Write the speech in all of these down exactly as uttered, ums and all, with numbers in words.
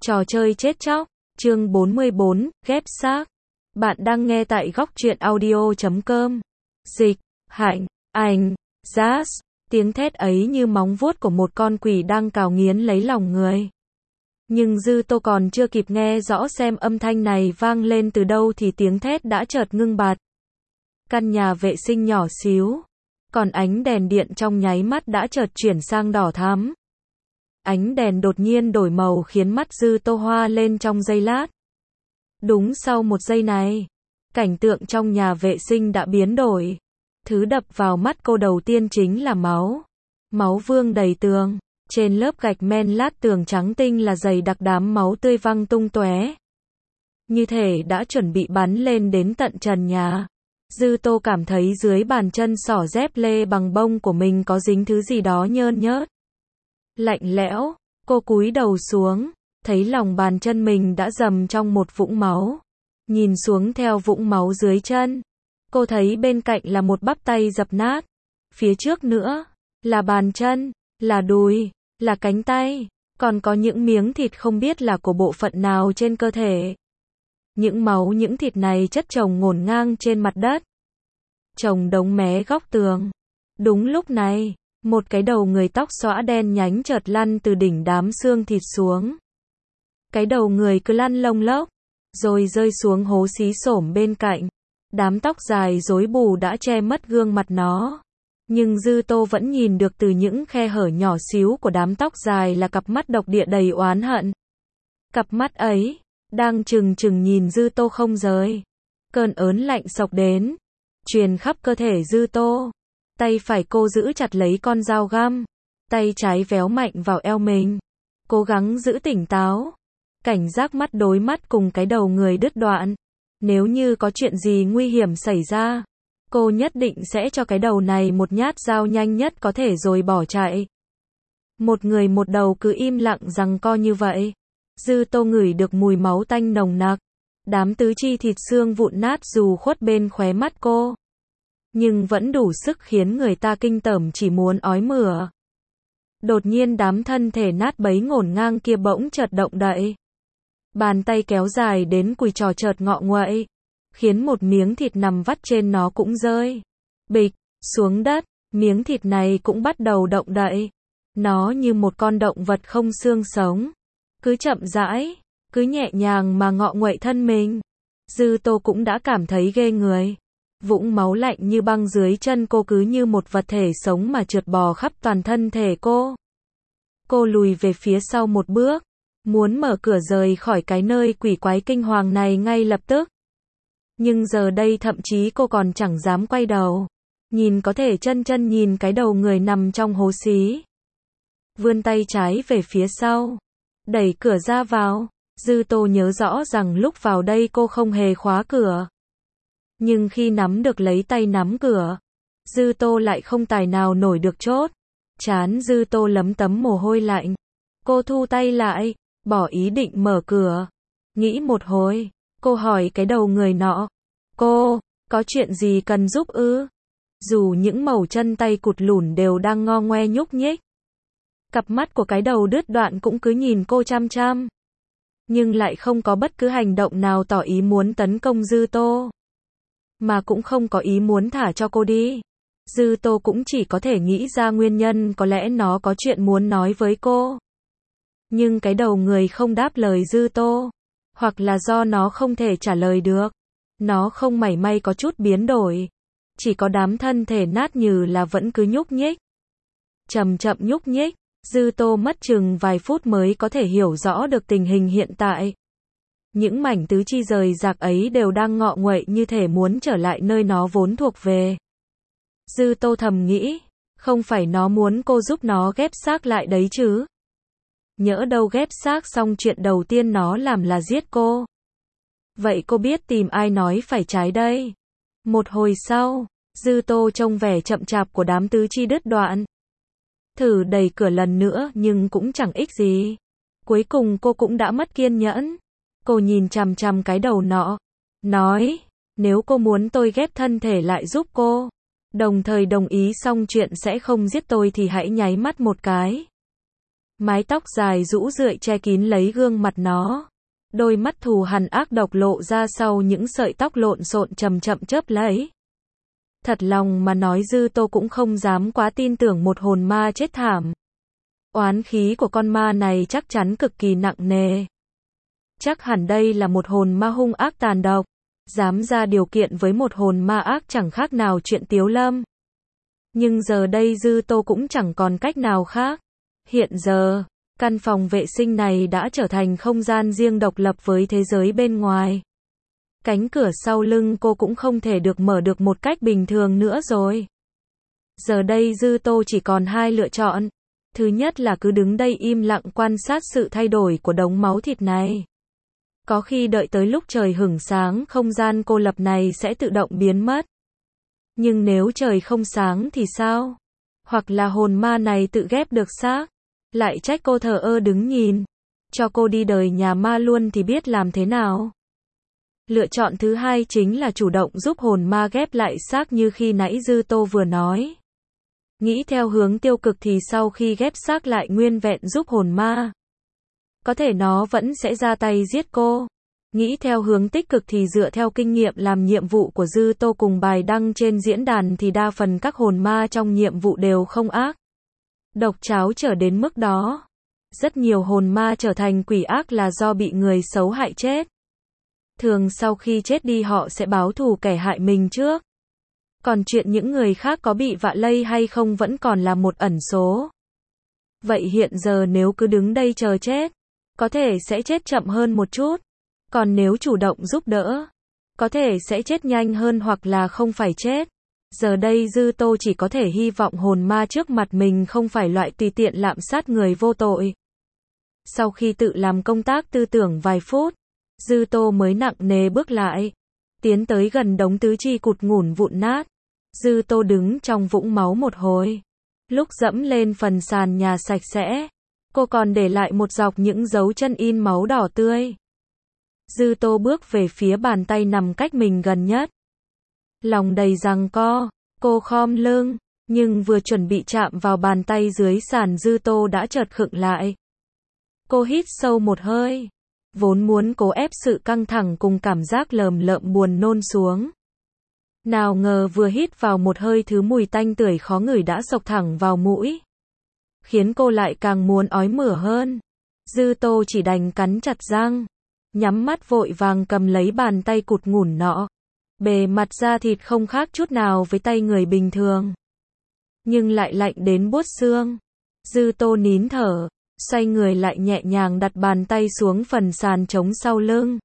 Trò chơi chết chóc, chương bốn mươi bốn, ghép xác. Bạn đang nghe tại góc truyện audio chấm com. Dịch, Hạnh, Ảnh, Jazz. Tiếng thét ấy như móng vuốt của một con quỷ đang cào nghiến lấy lòng người. Nhưng Dư Tô còn chưa kịp nghe rõ xem âm thanh này vang lên từ đâu thì tiếng thét đã chợt ngưng bặt. Căn nhà vệ sinh nhỏ xíu, còn ánh đèn điện trong nháy mắt đã chợt chuyển sang đỏ thắm. Ánh đèn đột nhiên đổi màu khiến mắt Dư Tô hoa lên trong giây lát. Đúng sau một giây này, cảnh tượng trong nhà vệ sinh đã biến đổi. Thứ đập vào mắt cô đầu tiên chính là máu. Máu vương đầy tường, trên lớp gạch men lát tường trắng tinh là dày đặc đám máu tươi văng tung tóe. Như thể đã chuẩn bị bắn lên đến tận trần nhà. Dư Tô cảm thấy dưới bàn chân xỏ dép lê bằng bông của mình có dính thứ gì đó nhơn nhớt. Lạnh lẽo, cô cúi đầu xuống, thấy lòng bàn chân mình đã dầm trong một vũng máu. Nhìn xuống theo vũng máu dưới chân, cô thấy bên cạnh là một bắp tay dập nát. Phía trước nữa, là bàn chân, là đùi, là cánh tay, còn có những miếng thịt không biết là của bộ phận nào trên cơ thể. Những máu những thịt này chất chồng ngổn ngang trên mặt đất. Chồng đống mé góc tường. Đúng lúc này, một cái đầu người tóc xõa đen nhánh chợt lăn từ đỉnh đám xương thịt xuống. Cái đầu người cứ lăn lông lốc, rồi rơi xuống hố xí xổm bên cạnh. Đám tóc dài rối bù đã che mất gương mặt nó. Nhưng Dư Tô vẫn nhìn được từ những khe hở nhỏ xíu của đám tóc dài là cặp mắt độc địa đầy oán hận. Cặp mắt ấy, đang trừng trừng nhìn Dư Tô không rời. Cơn ớn lạnh xộc đến, truyền khắp cơ thể Dư Tô. Tay phải cô giữ chặt lấy con dao găm, tay trái véo mạnh vào eo mình. Cố gắng giữ tỉnh táo, cảnh giác mắt đối mắt cùng cái đầu người đứt đoạn. Nếu như có chuyện gì nguy hiểm xảy ra, cô nhất định sẽ cho cái đầu này một nhát dao nhanh nhất có thể rồi bỏ chạy. Một người một đầu cứ im lặng giằng co như vậy. Dư Tô ngửi được mùi máu tanh nồng nặc. Đám tứ chi thịt xương vụn nát dù khuất bên khóe mắt cô, nhưng vẫn đủ sức khiến người ta kinh tởm chỉ muốn ói mửa. Đột nhiên đám thân thể nát bấy ngổn ngang kia bỗng chợt động đậy. Bàn tay kéo dài đến cùi trò chợt ngọ nguậy, khiến một miếng thịt nằm vắt trên nó cũng rơi bịch xuống đất. Miếng thịt này cũng bắt đầu động đậy. Nó như một con động vật không xương sống, cứ chậm rãi, cứ nhẹ nhàng mà ngọ nguậy thân mình. Dư Tô cũng đã cảm thấy ghê người. Vũng máu lạnh như băng dưới chân cô cứ như một vật thể sống mà trượt bò khắp toàn thân thể cô. Cô lùi về phía sau một bước, muốn mở cửa rời khỏi cái nơi quỷ quái kinh hoàng này ngay lập tức. Nhưng giờ đây thậm chí cô còn chẳng dám quay đầu. Nhìn có thể chân chân nhìn cái đầu người nằm trong hố xí. Vươn tay trái về phía sau, đẩy cửa ra vào. Dư Tô nhớ rõ rằng lúc vào đây cô không hề khóa cửa. Nhưng khi nắm được lấy tay nắm cửa, Dư Tô lại không tài nào nổi được chốt. Trán Dư Tô lấm tấm mồ hôi lạnh. Cô thu tay lại, bỏ ý định mở cửa. Nghĩ một hồi, cô hỏi cái đầu người nọ. Cô, có chuyện gì cần giúp ư? Dù những mẩu chân tay cụt lủn đều đang ngo ngoe nhúc nhích. Cặp mắt của cái đầu đứt đoạn cũng cứ nhìn cô chăm chăm. Nhưng lại không có bất cứ hành động nào tỏ ý muốn tấn công Dư Tô. Mà cũng không có ý muốn thả cho cô đi. Dư Tô cũng chỉ có thể nghĩ ra nguyên nhân có lẽ nó có chuyện muốn nói với cô. Nhưng cái đầu người không đáp lời Dư Tô. Hoặc là do nó không thể trả lời được. Nó không mảy may có chút biến đổi. Chỉ có đám thân thể nát nhừ là vẫn cứ nhúc nhích. Chậm chậm nhúc nhích. Dư Tô mất chừng vài phút mới có thể hiểu rõ được tình hình hiện tại. Những mảnh tứ chi rời rạc ấy đều đang ngọ nguậy như thể muốn trở lại nơi nó vốn thuộc về. Dư Tô thầm nghĩ, không phải nó muốn cô giúp nó ghép xác lại đấy chứ? Nhỡ đâu ghép xác xong chuyện đầu tiên nó làm là giết cô. Vậy cô biết tìm ai nói phải trái đây? Một hồi sau, Dư Tô trông vẻ chậm chạp của đám tứ chi đứt đoạn. Thử đẩy cửa lần nữa nhưng cũng chẳng ích gì. Cuối cùng cô cũng đã mất kiên nhẫn. Cô nhìn chằm chằm cái đầu nọ, nói, nếu cô muốn tôi ghép thân thể lại giúp cô, đồng thời đồng ý xong chuyện sẽ không giết tôi thì hãy nháy mắt một cái. Mái tóc dài rũ rượi che kín lấy gương mặt nó. Đôi mắt thù hằn ác độc lộ ra sau những sợi tóc lộn xộn chậm chậm chớp lấy. Thật lòng mà nói Dư Tô cũng không dám quá tin tưởng một hồn ma chết thảm. Oán khí của con ma này chắc chắn cực kỳ nặng nề. Chắc hẳn đây là một hồn ma hung ác tàn độc. Dám ra điều kiện với một hồn ma ác chẳng khác nào chuyện Tiếu Lâm. Nhưng giờ đây Dư Tô cũng chẳng còn cách nào khác. Hiện giờ, căn phòng vệ sinh này đã trở thành không gian riêng độc lập với thế giới bên ngoài. Cánh cửa sau lưng cô cũng không thể được mở được một cách bình thường nữa rồi. Giờ đây Dư Tô chỉ còn hai lựa chọn. Thứ nhất là cứ đứng đây im lặng quan sát sự thay đổi của đống máu thịt này. Có khi đợi tới lúc trời hửng sáng không gian cô lập này sẽ tự động biến mất. Nhưng nếu trời không sáng thì sao? Hoặc là hồn ma này tự ghép được xác, lại trách cô thờ ơ đứng nhìn, cho cô đi đời nhà ma luôn thì biết làm thế nào? Lựa chọn thứ hai chính là chủ động giúp hồn ma ghép lại xác như khi nãy Dư Tô vừa nói. Nghĩ theo hướng tiêu cực thì sau khi ghép xác lại nguyên vẹn giúp hồn ma, có thể nó vẫn sẽ ra tay giết cô. Nghĩ theo hướng tích cực thì dựa theo kinh nghiệm làm nhiệm vụ của Dư Tô cùng bài đăng trên diễn đàn thì đa phần các hồn ma trong nhiệm vụ đều không ác độc cháo trở đến mức đó. Rất nhiều hồn ma trở thành quỷ ác là do bị người xấu hại chết. Thường sau khi chết đi họ sẽ báo thù kẻ hại mình trước. Còn chuyện những người khác có bị vạ lây hay không vẫn còn là một ẩn số. Vậy hiện giờ nếu cứ đứng đây chờ chết, có thể sẽ chết chậm hơn một chút. Còn nếu chủ động giúp đỡ, có thể sẽ chết nhanh hơn hoặc là không phải chết. Giờ đây Dư Tô chỉ có thể hy vọng hồn ma trước mặt mình không phải loại tùy tiện lạm sát người vô tội. Sau khi tự làm công tác tư tưởng vài phút, Dư Tô mới nặng nề bước lại, tiến tới gần đống tứ chi cụt ngủn vụn nát. Dư Tô đứng trong vũng máu một hồi. Lúc dẫm lên phần sàn nhà sạch sẽ, cô còn để lại một dọc những dấu chân in máu đỏ tươi. Dư Tô bước về phía bàn tay nằm cách mình gần nhất. Lòng đầy giằng co, cô khom lưng, nhưng vừa chuẩn bị chạm vào bàn tay dưới sàn Dư Tô đã chợt khựng lại. Cô hít sâu một hơi, vốn muốn cố ép sự căng thẳng cùng cảm giác lờm lợm buồn nôn xuống. Nào ngờ vừa hít vào một hơi thứ mùi tanh tưởi khó ngửi đã xộc thẳng vào mũi, khiến cô lại càng muốn ói mửa hơn. Dư Tô chỉ đành cắn chặt răng, nhắm mắt vội vàng cầm lấy bàn tay cụt ngủn nọ. Bề mặt da thịt không khác chút nào với tay người bình thường, nhưng lại lạnh đến buốt xương. Dư Tô nín thở, xoay người lại nhẹ nhàng đặt bàn tay xuống phần sàn trống sau lưng.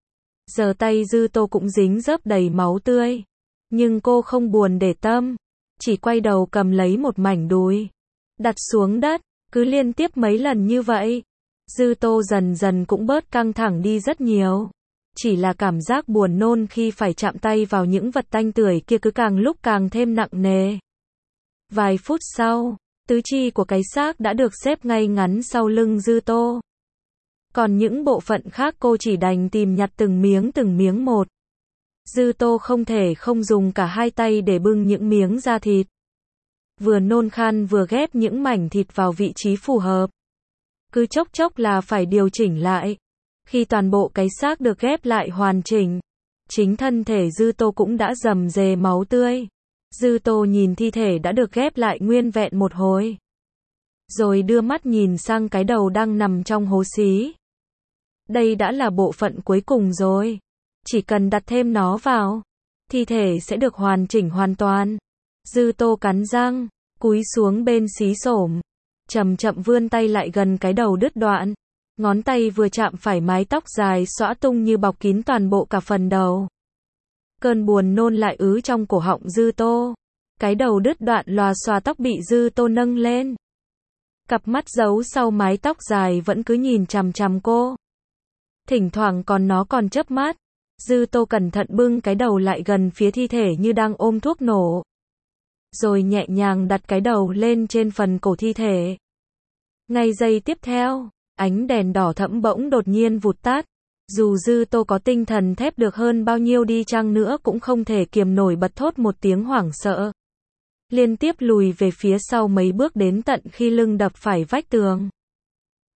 Giờ tay Dư Tô cũng dính dớp đầy máu tươi, nhưng cô không buồn để tâm, chỉ quay đầu cầm lấy một mảnh đùi, đặt xuống đất. Cứ liên tiếp mấy lần như vậy, Dư Tô dần dần cũng bớt căng thẳng đi rất nhiều. Chỉ là cảm giác buồn nôn khi phải chạm tay vào những vật tanh tưởi kia cứ càng lúc càng thêm nặng nề. Vài phút sau, tứ chi của cái xác đã được xếp ngay ngắn sau lưng Dư Tô. Còn những bộ phận khác cô chỉ đành tìm nhặt từng miếng từng miếng một. Dư Tô không thể không dùng cả hai tay để bưng những miếng da thịt. Vừa nôn khan vừa ghép những mảnh thịt vào vị trí phù hợp. Cứ chốc chốc là phải điều chỉnh lại. Khi toàn bộ cái xác được ghép lại hoàn chỉnh, chính thân thể Dư Tô cũng đã rầm rề máu tươi. Dư Tô nhìn thi thể đã được ghép lại nguyên vẹn một hồi, rồi đưa mắt nhìn sang cái đầu đang nằm trong hố xí. Đây đã là bộ phận cuối cùng rồi. Chỉ cần đặt thêm nó vào, thi thể sẽ được hoàn chỉnh hoàn toàn. Dư Tô cắn răng, cúi xuống bên xí xổm, chậm chậm vươn tay lại gần cái đầu đứt đoạn. Ngón tay vừa chạm phải mái tóc dài xõa tung như bọc kín toàn bộ cả phần đầu. Cơn buồn nôn lại ứ trong cổ họng Dư Tô. Cái đầu đứt đoạn lòa xòa tóc bị Dư Tô nâng lên. Cặp mắt giấu sau mái tóc dài vẫn cứ nhìn chằm chằm cô. Thỉnh thoảng còn nó còn chớp mắt. Dư Tô cẩn thận bưng cái đầu lại gần phía thi thể như đang ôm thuốc nổ. Rồi nhẹ nhàng đặt cái đầu lên trên phần cổ thi thể. Ngay giây tiếp theo, ánh đèn đỏ thẫm bỗng đột nhiên vụt tắt. Dù Dư Tô có tinh thần thép được hơn bao nhiêu đi chăng nữa cũng không thể kiềm nổi bật thốt một tiếng hoảng sợ. Liên tiếp lùi về phía sau mấy bước đến tận khi lưng đập phải vách tường.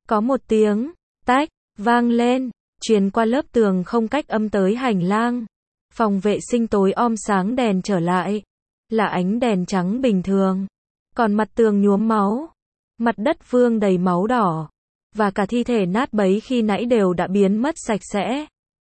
Có một tiếng tách vang lên, truyền qua lớp tường không cách âm tới hành lang. Phòng vệ sinh tối om sáng đèn trở lại, là ánh đèn trắng bình thường. Còn mặt tường nhuốm máu, mặt đất vương đầy máu đỏ, và cả thi thể nát bấy khi nãy đều đã biến mất sạch sẽ.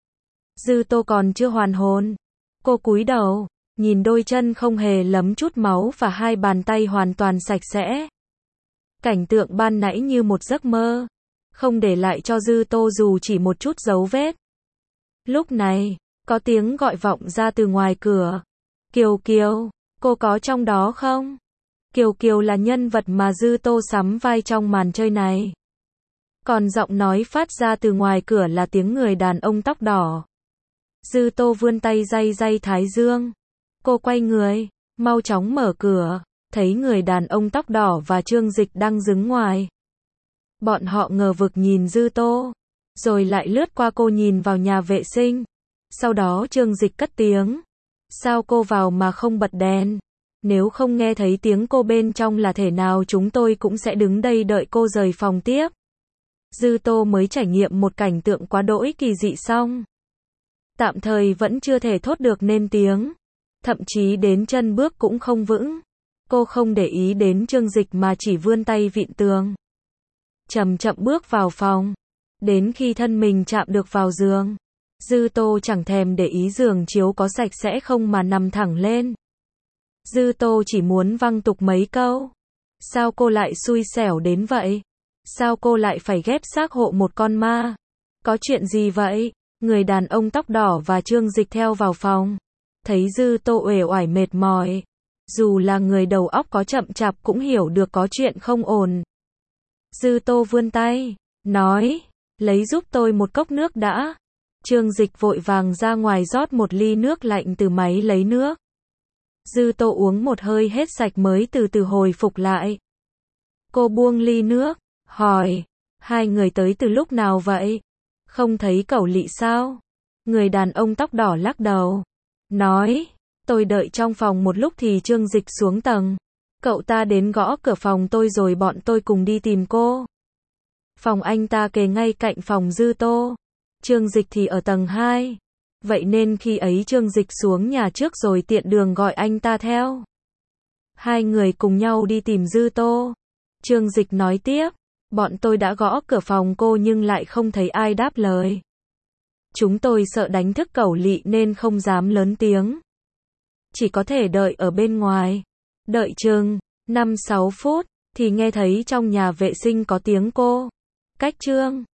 Dư Tô còn chưa hoàn hồn. Cô cúi đầu, nhìn đôi chân không hề lấm chút máu và hai bàn tay hoàn toàn sạch sẽ. Cảnh tượng ban nãy như một giấc mơ, không để lại cho Dư Tô dù chỉ một chút dấu vết. Lúc này, có tiếng gọi vọng ra từ ngoài cửa. Kiều Kiều, cô có trong đó không? Kiều Kiều là nhân vật mà Dư Tô sắm vai trong màn chơi này. Còn giọng nói phát ra từ ngoài cửa là tiếng người đàn ông tóc đỏ. Dư Tô vươn tay day day thái dương. Cô quay người, mau chóng mở cửa, thấy người đàn ông tóc đỏ và Trương Dịch đang đứng ngoài. Bọn họ ngờ vực nhìn Dư Tô, rồi lại lướt qua cô nhìn vào nhà vệ sinh. Sau đó Trương Dịch cất tiếng. Sao cô vào mà không bật đèn? Nếu không nghe thấy tiếng cô bên trong là thể nào chúng tôi cũng sẽ đứng đây đợi cô rời phòng tiếp. Dư Tô mới trải nghiệm một cảnh tượng quá đỗi kỳ dị xong. Tạm thời vẫn chưa thể thốt được nên tiếng. Thậm chí đến chân bước cũng không vững. Cô không để ý đến Trương Dịch mà chỉ vươn tay vịn tường. Chậm chậm bước vào phòng. Đến khi thân mình chạm được vào giường, Dư Tô chẳng thèm để ý giường chiếu có sạch sẽ không mà nằm thẳng lên. Dư Tô chỉ muốn văng tục mấy câu. Sao cô lại xui xẻo đến vậy? Sao cô lại phải ghép xác hộ một con ma? Có chuyện gì vậy? Người đàn ông tóc đỏ và Trương Dịch theo vào phòng. Thấy Dư Tô uể oải mệt mỏi. Dù là người đầu óc có chậm chạp cũng hiểu được có chuyện không ổn. Dư Tô vươn tay, nói, lấy giúp tôi một cốc nước đã. Trương Dịch vội vàng ra ngoài rót một ly nước lạnh từ máy lấy nước. Dư Tô uống một hơi hết sạch mới từ từ hồi phục lại. Cô buông ly nước, hỏi, hai người tới từ lúc nào vậy? Không thấy Cẩu Lị sao? Người đàn ông tóc đỏ lắc đầu, nói, tôi đợi trong phòng một lúc thì Trương Dịch xuống tầng. Cậu ta đến gõ cửa phòng tôi rồi bọn tôi cùng đi tìm cô. Phòng anh ta kề ngay cạnh phòng Dư Tô. Trương Dịch thì ở tầng hai. Vậy nên khi ấy Trương Dịch xuống nhà trước rồi tiện đường gọi anh ta theo. Hai người cùng nhau đi tìm Dư Tô. Trương Dịch nói tiếp, bọn tôi đã gõ cửa phòng cô nhưng lại không thấy ai đáp lời. Chúng tôi sợ đánh thức Cẩu Lị nên không dám lớn tiếng. Chỉ có thể đợi ở bên ngoài. Đợi chừng năm sáu phút thì nghe thấy trong nhà vệ sinh có tiếng cô. Cách Trương